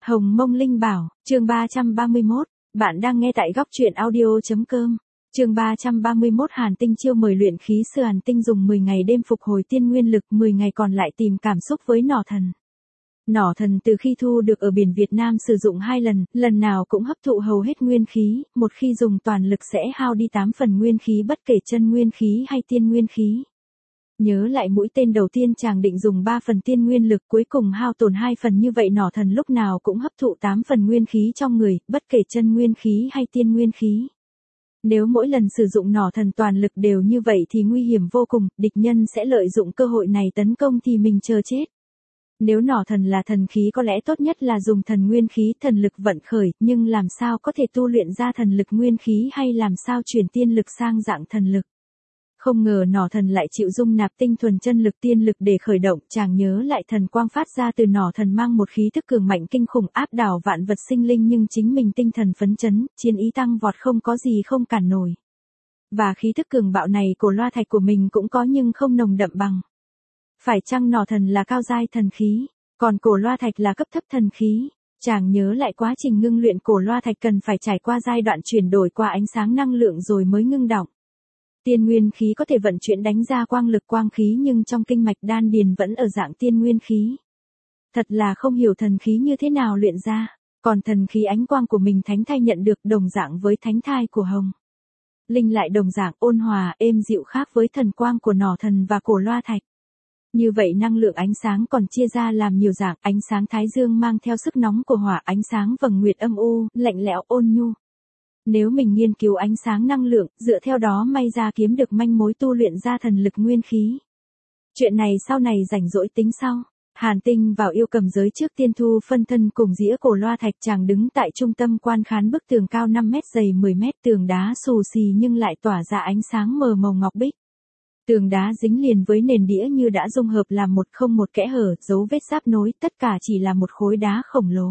Hồng Mông Linh Bảo, chương 331, bạn đang nghe tại góc truyện audio.com. Chương 331 Hàn Tinh chiêu mời luyện khí sư. Hàn Tinh dùng 10 ngày đêm phục hồi tiên nguyên lực, 10 ngày còn lại tìm cảm xúc với nỏ thần. Nỏ thần từ khi thu được ở biển Việt Nam sử dụng 2 lần, lần nào cũng hấp thụ hầu hết nguyên khí, một khi dùng toàn lực sẽ hao đi 8 phần nguyên khí bất kể chân nguyên khí hay tiên nguyên khí. Nhớ lại mũi tên đầu tiên chàng định dùng 3 phần tiên nguyên lực, cuối cùng hao tổn 2 phần, như vậy nỏ thần lúc nào cũng hấp thụ 8 phần nguyên khí trong người, bất kể chân nguyên khí hay tiên nguyên khí. Nếu mỗi lần sử dụng nỏ thần toàn lực đều như vậy thì nguy hiểm vô cùng, địch nhân sẽ lợi dụng cơ hội này tấn công thì mình chờ chết. Nếu nỏ thần là thần khí có lẽ tốt nhất là dùng thần nguyên khí thần lực vận khởi, nhưng làm sao có thể tu luyện ra thần lực nguyên khí hay làm sao chuyển tiên lực sang dạng thần lực. Không ngờ nỏ thần lại chịu dung nạp tinh thuần chân lực tiên lực để khởi động, chàng nhớ lại thần quang phát ra từ nỏ thần mang một khí thức cường mạnh kinh khủng áp đảo vạn vật sinh linh, nhưng chính mình tinh thần phấn chấn, chiến ý tăng vọt, không có gì không cản nổi. Và khí thức cường bạo này của loa thạch của mình cũng có nhưng không nồng đậm bằng. Phải chăng nỏ thần là cao giai thần khí, còn cổ loa thạch là cấp thấp thần khí? Chàng nhớ lại quá trình ngưng luyện cổ loa thạch cần phải trải qua giai đoạn chuyển đổi qua ánh sáng năng lượng rồi mới ngưng đọng. Tiên nguyên khí có thể vận chuyển đánh ra quang lực quang khí, nhưng trong kinh mạch đan điền vẫn ở dạng tiên nguyên khí. Thật là không hiểu thần khí như thế nào luyện ra, còn thần khí ánh quang của mình thánh thai nhận được đồng dạng với thánh thai của Hồng Linh lại đồng dạng ôn hòa êm dịu, khác với thần quang của nỏ thần và cổ loa thạch. Như vậy năng lượng ánh sáng còn chia ra làm nhiều dạng, ánh sáng thái dương mang theo sức nóng của hỏa, ánh sáng vầng nguyệt âm u, lạnh lẽo ôn nhu. Nếu mình nghiên cứu ánh sáng năng lượng, dựa theo đó may ra kiếm được manh mối tu luyện ra thần lực nguyên khí. Chuyện này sau này rảnh rỗi tính sau. Hàn Tinh vào yêu cầm giới trước tiên thu phân thân cùng dĩa cổ loa thạch, chàng đứng tại trung tâm quan khán bức tường cao 5 mét dày 10 mét, tường đá xù xì nhưng lại tỏa ra ánh sáng mờ màu ngọc bích. Tường đá dính liền với nền đĩa như đã dung hợp làm một, không một kẽ hở, dấu vết giáp nối, tất cả chỉ là một khối đá khổng lồ.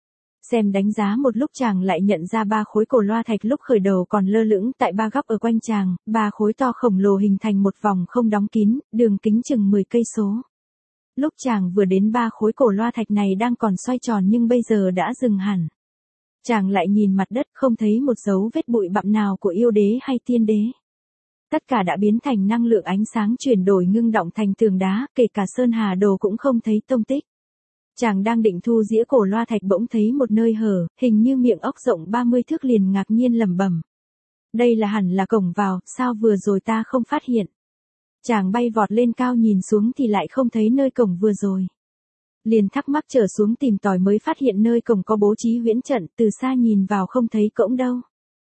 Xem đánh giá một lúc chàng lại nhận ra 3 khối cổ loa thạch lúc khởi đầu còn lơ lửng tại 3 góc ở quanh chàng, 3 khối to khổng lồ hình thành một vòng không đóng kín, đường kính chừng 10 cây số. Lúc chàng vừa đến 3 khối cổ loa thạch này đang còn xoay tròn nhưng bây giờ đã dừng hẳn. Chàng lại nhìn mặt đất, không thấy một dấu vết bụi bặm nào của yêu đế hay tiên đế. Tất cả đã biến thành năng lượng ánh sáng chuyển đổi ngưng động thành tường đá, kể cả sơn hà đồ cũng không thấy tông tích. Chàng đang định thu dĩa cổ loa thạch bỗng thấy một nơi hở, hình như miệng ốc rộng 30 thước, liền ngạc nhiên lẩm bẩm. Đây là hẳn là cổng vào, sao vừa rồi ta không phát hiện. Chàng bay vọt lên cao nhìn xuống thì lại không thấy nơi cổng vừa rồi. Liền thắc mắc trở xuống tìm tòi mới phát hiện nơi cổng có bố trí huyễn trận, từ xa nhìn vào không thấy cổng đâu.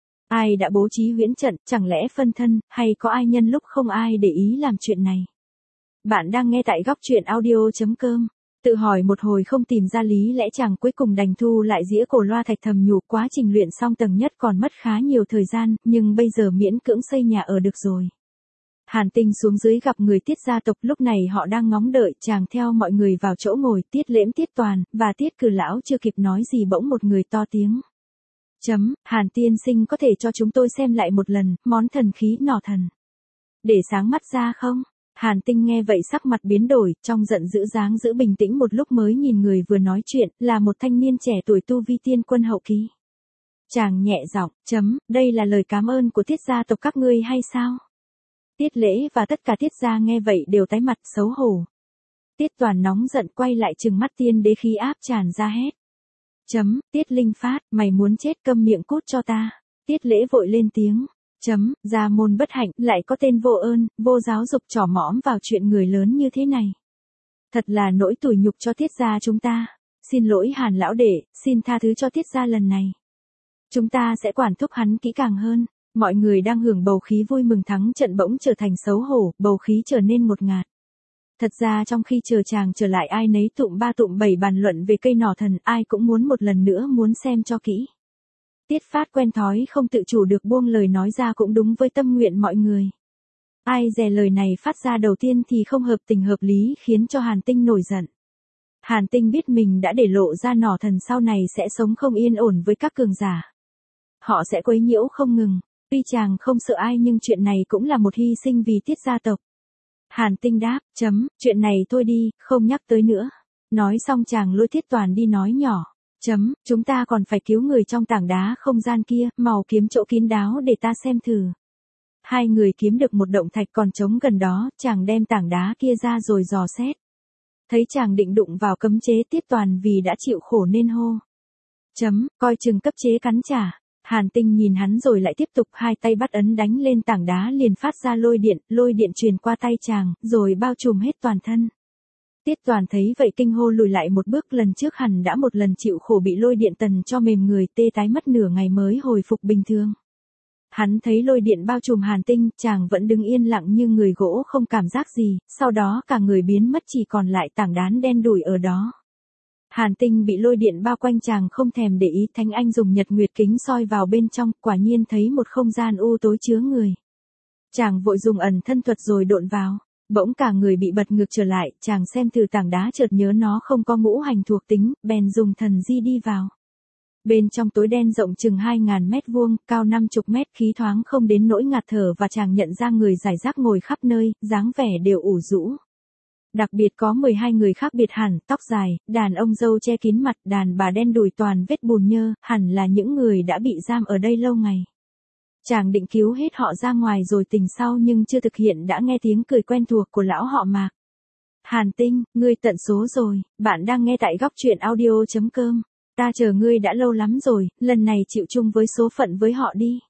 Ai đã bố trí huyễn trận, chẳng lẽ phân thân, hay có ai nhân lúc không ai để ý làm chuyện này? Bạn đang nghe tại góc truyện audio.com. Tự hỏi một hồi không tìm ra lý lẽ, chàng cuối cùng đành thu lại dĩa cổ loa thạch, thầm nhủ quá trình luyện xong tầng nhất còn mất khá nhiều thời gian, nhưng bây giờ miễn cưỡng xây nhà ở được rồi. Hàn Tinh xuống dưới gặp người Tiết gia tộc, lúc này họ đang ngóng đợi, chàng theo mọi người vào chỗ ngồi, Tiết Lễm, Tiết Toàn, và Tiết Cử lão chưa kịp nói gì bỗng một người to tiếng. Hàn tiên sinh có thể cho chúng tôi xem lại một lần, món thần khí nỏ thần. Để sáng mắt ra không? Hàn Tinh nghe vậy sắc mặt biến đổi, trong giận dữ dáng giữ bình tĩnh một lúc mới nhìn người vừa nói chuyện, là một thanh niên trẻ tuổi tu vi tiên quân hậu kỳ. Chàng nhẹ giọng, đây là lời cảm ơn của Tiết gia tộc các ngươi hay sao? Tiết Lễ và tất cả Tiết gia nghe vậy đều tái mặt xấu hổ. Tiết Toàn nóng giận quay lại trừng mắt tiên đế khí áp tràn ra hét. Tiết Linh Phát, mày muốn chết, câm miệng cút cho ta. Tiết Lễ vội lên tiếng. Gia môn bất hạnh, lại có tên vô ơn, vô giáo dục trỏ mõm vào chuyện người lớn như thế này. Thật là nỗi tủi nhục cho Tiết gia chúng ta. Xin lỗi Hàn lão đệ, xin tha thứ cho Tiết gia lần này. Chúng ta sẽ quản thúc hắn kỹ càng hơn. Mọi người đang hưởng bầu khí vui mừng thắng trận bỗng trở thành xấu hổ, bầu khí trở nên ngột ngạt. Thật ra trong khi chờ chàng trở lại, ai nấy tụm ba tụm bảy bàn luận về cây nỏ thần, ai cũng muốn một lần nữa muốn xem cho kỹ. Tiết Phát quen thói không tự chủ được buông lời nói ra cũng đúng với tâm nguyện mọi người. Ai dè lời này phát ra đầu tiên thì không hợp tình hợp lý, khiến cho Hàn Tinh nổi giận. Hàn Tinh biết mình đã để lộ ra nỏ thần sau này sẽ sống không yên ổn với các cường giả. Họ sẽ quấy nhiễu không ngừng. Tuy chàng không sợ ai nhưng chuyện này cũng là một hy sinh vì Tiết gia tộc. Hàn Tinh đáp, chuyện này thôi đi, không nhắc tới nữa. Nói xong chàng lôi Tiết Toàn đi nói nhỏ. Chúng ta còn phải cứu người trong tảng đá không gian kia, màu kiếm chỗ kín đáo để ta xem thử. Hai người kiếm được một động thạch còn trống gần đó, chàng đem tảng đá kia ra rồi dò xét. Thấy chàng định đụng vào cấm chế, Tiết Toàn vì đã chịu khổ nên hô. Coi chừng cấp chế cắn trả. Hàn Tinh nhìn hắn rồi lại tiếp tục hai tay bắt ấn đánh lên tảng đá liền phát ra lôi điện truyền qua tay chàng, rồi bao trùm hết toàn thân. Tiết Toàn thấy vậy kinh hô lùi lại một bước, lần trước hẳn đã một lần chịu khổ bị lôi điện tần cho mềm người tê tái mất nửa ngày mới hồi phục bình thường. Hắn thấy lôi điện bao trùm Hàn Tinh, chàng vẫn đứng yên lặng như người gỗ không cảm giác gì, sau đó cả người biến mất chỉ còn lại tảng đá đen đủi ở đó. Hàn Tinh bị lôi điện bao quanh chàng không thèm để ý, Thánh Anh dùng nhật nguyệt kính soi vào bên trong, quả nhiên thấy một không gian u tối chứa người. Chàng vội dùng ẩn thân thuật rồi độn vào, bỗng cả người bị bật ngược trở lại, chàng xem từ tảng đá chợt nhớ nó không có ngũ hành thuộc tính, bèn dùng thần di đi vào. Bên trong tối đen rộng chừng 2.000 mét vuông, cao 50 mét, khí thoáng không đến nỗi ngạt thở và chàng nhận ra người rải rác ngồi khắp nơi, dáng vẻ đều ủ rũ. Đặc biệt có 12 người khác biệt hẳn, tóc dài, đàn ông râu che kín mặt, đàn bà đen đùi toàn vết bùn nhơ, hẳn là những người đã bị giam ở đây lâu ngày. Chàng định cứu hết họ ra ngoài rồi tỉnh sau nhưng chưa thực hiện đã nghe tiếng cười quen thuộc của lão họ Mạc. Hàn Tinh, ngươi tận số rồi, bạn đang nghe tại góc truyện audio.com. Ta chờ ngươi đã lâu lắm rồi, lần này chịu chung với số phận với họ đi.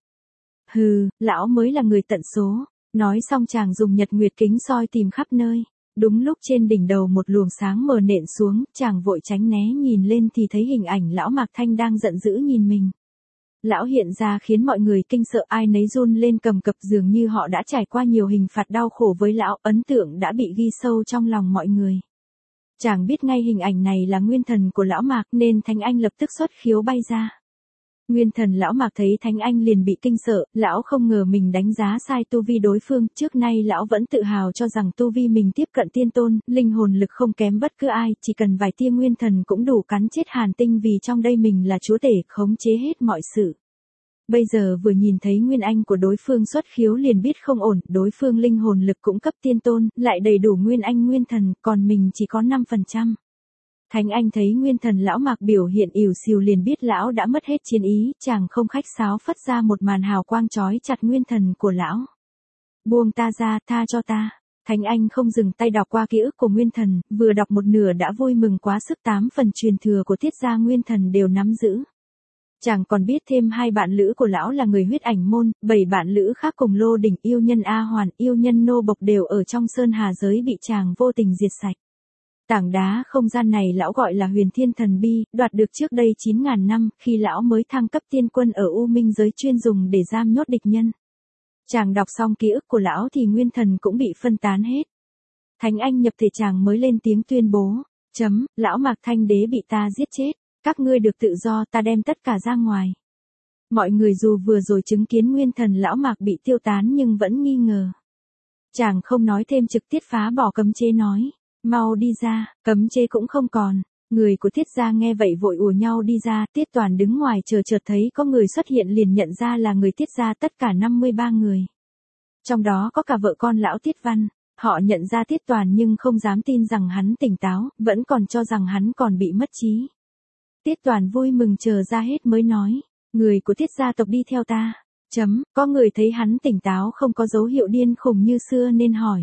Hừ, lão mới là người tận số. Nói xong chàng dùng nhật nguyệt kính soi tìm khắp nơi. Đúng lúc trên đỉnh đầu một luồng sáng mờ nện xuống, chàng vội tránh né nhìn lên thì thấy hình ảnh lão Mạc Thanh đang giận dữ nhìn mình. Lão hiện ra khiến mọi người kinh sợ, ai nấy run lên cầm cập, dường như họ đã trải qua nhiều hình phạt đau khổ với lão, ấn tượng đã bị ghi sâu trong lòng mọi người. Chàng biết ngay hình ảnh này là nguyên thần của lão Mạc nên Thánh Anh lập tức xuất khiếu bay ra. Nguyên thần lão Mạc thấy Thánh Anh liền bị kinh sợ, lão không ngờ mình đánh giá sai tu vi đối phương, trước nay lão vẫn tự hào cho rằng tu vi mình tiếp cận tiên tôn, linh hồn lực không kém bất cứ ai, chỉ cần vài tia nguyên thần cũng đủ cắn chết Hàn Tinh vì trong đây mình là chúa tể khống chế hết mọi sự. Bây giờ vừa nhìn thấy nguyên anh của đối phương xuất khiếu liền biết không ổn, đối phương linh hồn lực cũng cấp tiên tôn, lại đầy đủ nguyên anh nguyên thần, còn mình chỉ có 5%. Thánh Anh thấy nguyên thần lão Mạc biểu hiện ỉu xìu liền biết lão đã mất hết chiến ý, chàng không khách sáo phất ra một màn hào quang chói chặt nguyên thần của lão. Buông ta ra, tha cho ta. Thánh Anh không dừng tay đọc qua ký ức của nguyên thần, vừa đọc một nửa đã vui mừng quá sức, 8 phần truyền thừa của Tiết gia nguyên thần đều nắm giữ. Chàng còn biết thêm 2 bạn lữ của lão là người huyết ảnh môn, 7 bạn lữ khác cùng lô đỉnh yêu nhân A Hoàn, yêu nhân nô bộc đều ở trong sơn hà giới bị chàng vô tình diệt sạch. Tảng đá không gian này lão gọi là Huyền Thiên Thần Bi, đoạt được trước đây 9.000 năm, khi lão mới thăng cấp tiên quân ở U Minh giới chuyên dùng để giam nhốt địch nhân. Chàng đọc xong ký ức của lão thì nguyên thần cũng bị phân tán hết. Thánh Anh nhập thể chàng mới lên tiếng tuyên bố, lão Mạc Thanh Đế bị ta giết chết, các ngươi được tự do, ta đem tất cả ra ngoài. Mọi người dù vừa rồi chứng kiến nguyên thần lão Mạc bị tiêu tán nhưng vẫn nghi ngờ. Chàng không nói thêm, trực tiếp phá bỏ cấm chế nói. Mau đi ra, cấm chế cũng không còn. Người của Tiết gia nghe vậy vội ùa nhau đi ra, Tiết Toàn đứng ngoài chờ, chợt thấy có người xuất hiện liền nhận ra là người Tiết gia, tất cả 53 người. Trong đó có cả vợ con lão Tiết Văn. Họ nhận ra Tiết Toàn nhưng không dám tin rằng hắn tỉnh táo, vẫn còn cho rằng hắn còn bị mất trí. Tiết Toàn vui mừng chờ ra hết mới nói, người của Tiết gia tộc đi theo ta. Có người thấy hắn tỉnh táo không có dấu hiệu điên khùng như xưa nên hỏi.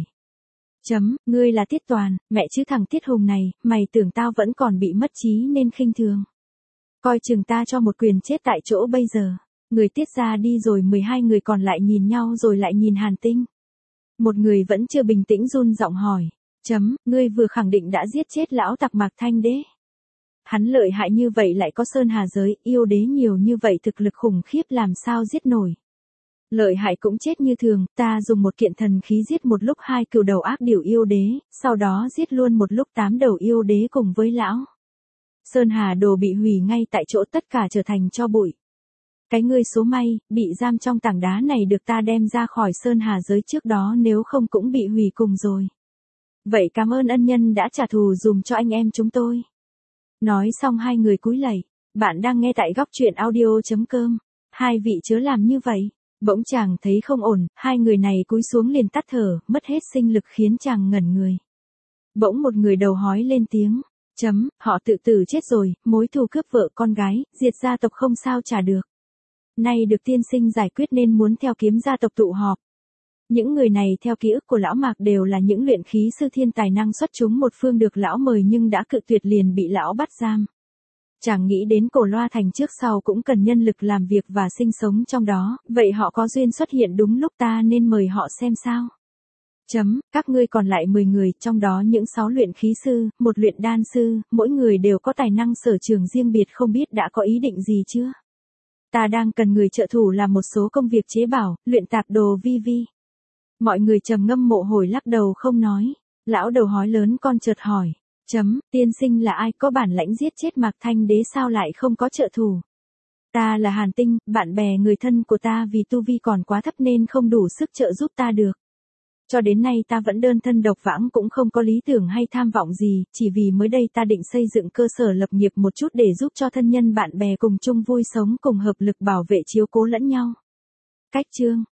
Ngươi là Tiết Toàn, mẹ chứ thằng Tiết Hùng này, mày tưởng tao vẫn còn bị mất trí nên khinh thường. Coi chừng ta cho một quyền chết tại chỗ bây giờ. Người Tiết gia đi rồi, 12 người còn lại nhìn nhau rồi lại nhìn Hàn Tinh. Một người vẫn chưa bình tĩnh run giọng hỏi. Ngươi vừa khẳng định đã giết chết lão tặc Mạc Thanh Đế. Hắn lợi hại như vậy lại có sơn hà giới, yêu đế nhiều như vậy, thực lực khủng khiếp làm sao giết nổi. Lợi hại cũng chết như thường, ta dùng một kiện thần khí giết một lúc 2 cừu đầu ác điểu yêu đế, sau đó giết luôn một lúc 8 đầu yêu đế cùng với lão. Sơn hà đồ bị hủy ngay tại chỗ, tất cả trở thành tro bụi. Cái ngươi số may, bị giam trong tảng đá này được ta đem ra khỏi sơn hà giới trước đó, nếu không cũng bị hủy cùng rồi. Vậy cảm ơn ân nhân đã trả thù dùm cho anh em chúng tôi. Nói xong 2 người cúi lạy. Bạn đang nghe tại góc truyện audio.com. 2 vị chớ làm như vậy. Bỗng chàng thấy không ổn, 2 người này cúi xuống liền tắt thở, mất hết sinh lực khiến chàng ngẩn người. Bỗng một người đầu hói lên tiếng. Họ tự tử chết rồi, mối thù cướp vợ con gái, diệt gia tộc không sao trả được. Nay được tiên sinh giải quyết nên muốn theo kiếm gia tộc tụ họp. Những người này theo ký ức của lão Mạc đều là những luyện khí sư thiên tài năng xuất chúng một phương được lão mời nhưng đã cự tuyệt liền bị lão bắt giam. Chẳng nghĩ đến Cổ Loa Thành trước sau cũng cần nhân lực làm việc và sinh sống trong đó, vậy họ có duyên xuất hiện đúng lúc ta nên mời họ xem sao. Các ngươi còn lại 10 người, trong đó những 6 luyện khí sư, một luyện đan sư, mỗi người đều có tài năng sở trường riêng biệt không biết đã có ý định gì chưa? Ta đang cần người trợ thủ làm một số công việc chế bảo, luyện tạp đồ vi. Mọi người trầm ngâm mộ hồi lắc đầu không nói. Lão đầu hói lớn con chợt hỏi. Tiên sinh là ai có bản lãnh giết chết Mạc Thanh Đế sao lại không có trợ thủ? Ta là Hàn Tinh, bạn bè người thân của ta vì tu vi còn quá thấp nên không đủ sức trợ giúp ta được. Cho đến nay ta vẫn đơn thân độc vãng cũng không có lý tưởng hay tham vọng gì, chỉ vì mới đây ta định xây dựng cơ sở lập nghiệp một chút để giúp cho thân nhân bạn bè cùng chung vui sống cùng hợp lực bảo vệ chiếu cố lẫn nhau. Cách chương